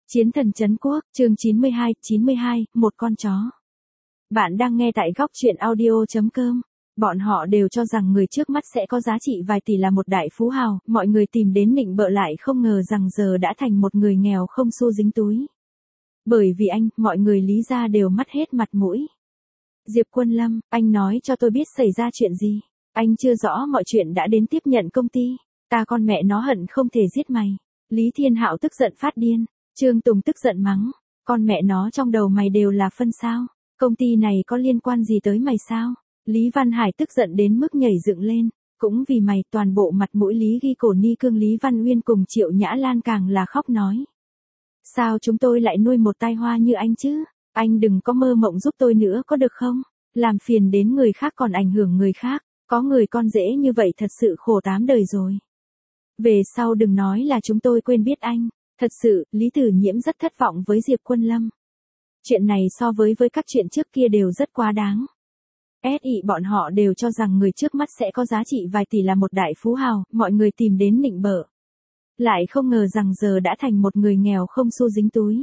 Chiến thần trấn quốc, chương 92, một con chó. Bạn đang nghe tại góc truyện audio.com. Bọn họ đều cho rằng người trước mắt sẽ có giá trị vài tỷ là một đại phú hào, mọi người tìm đến nịnh bợ lại không ngờ rằng giờ đã thành một người nghèo không xu dính túi. Bởi vì anh, mọi người Lý gia đều mất hết mặt mũi. Diệp Quân Lâm, anh nói cho tôi biết xảy ra chuyện gì. Anh chưa rõ mọi chuyện đã đến tiếp nhận công ty. Ta con mẹ nó hận không thể giết mày. Lý Thiên Hạo tức giận phát điên. Trương Tùng tức giận mắng, con mẹ nó trong đầu mày đều là phân sao, công ty này có liên quan gì tới mày sao? Lý Văn Hải tức giận đến mức nhảy dựng lên, cũng vì mày toàn bộ mặt mũi Lý ghi cổ ni cương Lý Văn Uyên cùng Triệu Nhã Lan càng là khóc nói. Sao chúng tôi lại nuôi một tai hoa như anh chứ? Anh đừng có mơ mộng giúp tôi nữa có được không? Làm phiền đến người khác còn ảnh hưởng người khác, có người con dễ như vậy thật sự khổ tám đời rồi. Về sau đừng nói là chúng tôi quên biết anh. Thật sự, Lý Tử Nhiễm rất thất vọng với Diệp Quân Lâm. Chuyện này so với các chuyện trước kia đều rất quá đáng. Bọn họ đều cho rằng người trước mắt sẽ có giá trị vài tỷ là một đại phú hào, mọi người tìm đến nịnh bợ. Lại không ngờ rằng giờ đã thành một người nghèo không xu dính túi.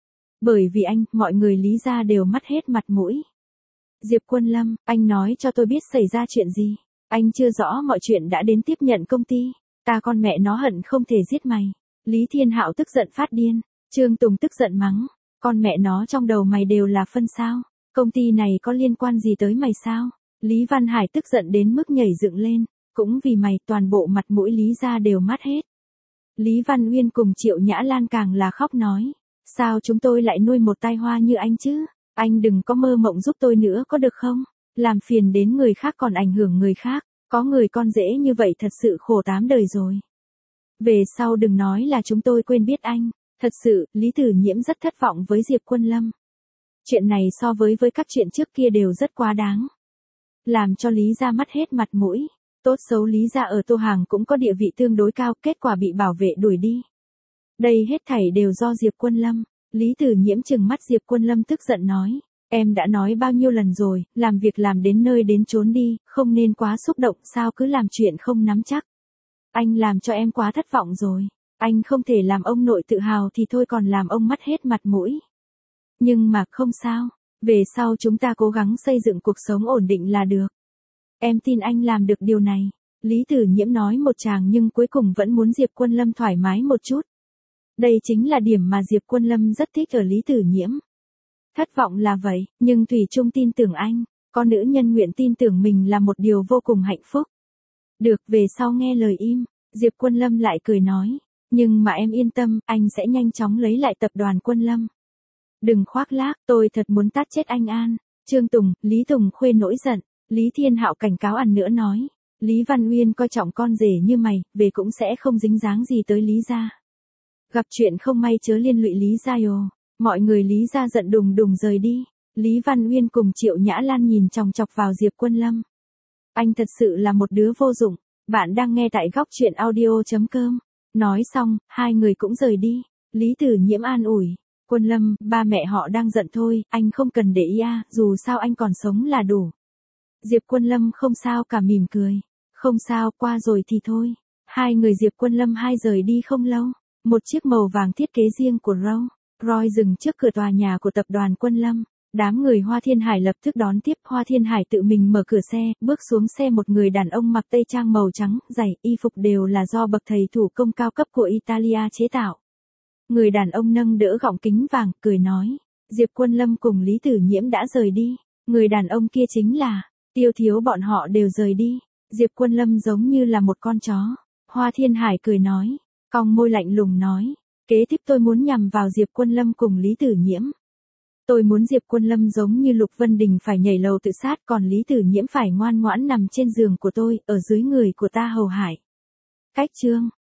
Bởi vì anh, mọi người Lý gia đều mất hết mặt mũi. Diệp Quân Lâm, anh nói cho tôi biết xảy ra chuyện gì. Anh chưa rõ mọi chuyện đã đến tiếp nhận công ty. Ta con mẹ nó hận không thể giết mày. Lý Thiên Hạo tức giận phát điên, Trương Tùng tức giận mắng, con mẹ nó trong đầu mày đều là phân sao, công ty này có liên quan gì tới mày sao? Lý Văn Hải tức giận đến mức nhảy dựng lên, cũng vì mày toàn bộ mặt mũi Lý gia đều mất hết. Lý Văn Uyên cùng Triệu Nhã Lan càng là khóc nói, sao chúng tôi lại nuôi một tai hoa như anh chứ? Anh đừng có mơ mộng giúp tôi nữa có được không? Làm phiền đến người khác còn ảnh hưởng người khác, có người con dễ như vậy thật sự khổ tám đời rồi. Về sau đừng nói là chúng tôi quên biết anh. Thật sự, Lý Tử Nhiễm rất thất vọng với Diệp Quân Lâm. Chuyện này so với các chuyện trước kia đều rất quá đáng. Làm cho Lý gia mất hết mặt mũi. Tốt xấu Lý gia ở Tô Hàng cũng có địa vị tương đối cao, kết quả bị bảo vệ đuổi đi. Đây hết thảy đều do Diệp Quân Lâm. Lý Tử Nhiễm trừng mắt Diệp Quân Lâm tức giận nói. Em đã nói bao nhiêu lần rồi, làm việc làm đến nơi đến chốn đi, không nên quá xúc động, sao cứ làm chuyện không nắm chắc. Anh làm cho em quá thất vọng rồi. Anh không thể làm ông nội tự hào thì thôi còn làm ông mất hết mặt mũi. Nhưng mà không sao. Về sau chúng ta cố gắng xây dựng cuộc sống ổn định là được. Em tin anh làm được điều này. Lý Tử Nhiễm nói một tràng nhưng cuối cùng vẫn muốn Diệp Quân Lâm thoải mái một chút. Đây chính là điểm mà Diệp Quân Lâm rất thích ở Lý Tử Nhiễm. Thất vọng là vậy, nhưng Thủy Chung tin tưởng anh. Có nữ nhân nguyện tin tưởng mình là một điều vô cùng hạnh phúc. Được, về sau nghe lời im. Diệp Quân Lâm lại cười nói, nhưng mà em yên tâm, anh sẽ nhanh chóng lấy lại tập đoàn Quân Lâm. Đừng khoác lác, tôi thật muốn tát chết anh An. Trương Tùng, Lý Tùng Khuê nổi giận, Lý Thiên Hạo cảnh cáo ăn nữa nói, Lý Văn Uyên coi trọng con rể như mày, về cũng sẽ không dính dáng gì tới Lý gia. Gặp chuyện không may chớ liên lụy Lý gia ồ. Mọi người Lý gia giận đùng đùng rời đi. Lý Văn Uyên cùng Triệu Nhã Lan nhìn chòng chọc vào Diệp Quân Lâm. Anh thật sự là một đứa vô dụng. Bạn đang nghe tại góc truyện audio.com. Nói xong, hai người cũng rời đi. Lý Tử Nhiễm an ủi. Quân Lâm, ba mẹ họ đang giận thôi, anh không cần để ý dù sao anh còn sống là đủ. Diệp Quân Lâm không sao cả mỉm cười. Không sao, qua rồi thì thôi. Hai người Diệp Quân Lâm rời đi không lâu. Một chiếc màu vàng thiết kế riêng của Rolls Royce dừng trước cửa tòa nhà của tập đoàn Quân Lâm. Đám người Hoa Thiên Hải lập tức đón tiếp. Hoa Thiên Hải tự mình mở cửa xe, bước xuống xe một người đàn ông mặc tây trang màu trắng, giày, y phục đều là do bậc thầy thủ công cao cấp của Italia chế tạo. Người đàn ông nâng đỡ gọng kính vàng, cười nói. Diệp Quân Lâm cùng Lý Tử Nhiễm đã rời đi. Người đàn ông kia chính là Tiêu Thiếu, bọn họ đều rời đi. Diệp Quân Lâm giống như là một con chó. Hoa Thiên Hải cười nói, cong môi lạnh lùng nói. Kế tiếp tôi muốn nhằm vào Diệp Quân Lâm cùng Lý Tử Nhiễm. Tôi muốn Diệp Quân Lâm giống như Lục Vân Đình phải nhảy lầu tự sát, còn Lý Tử Nhiễm phải ngoan ngoãn nằm trên giường của tôi, ở dưới người của ta hầu hải. Cách chương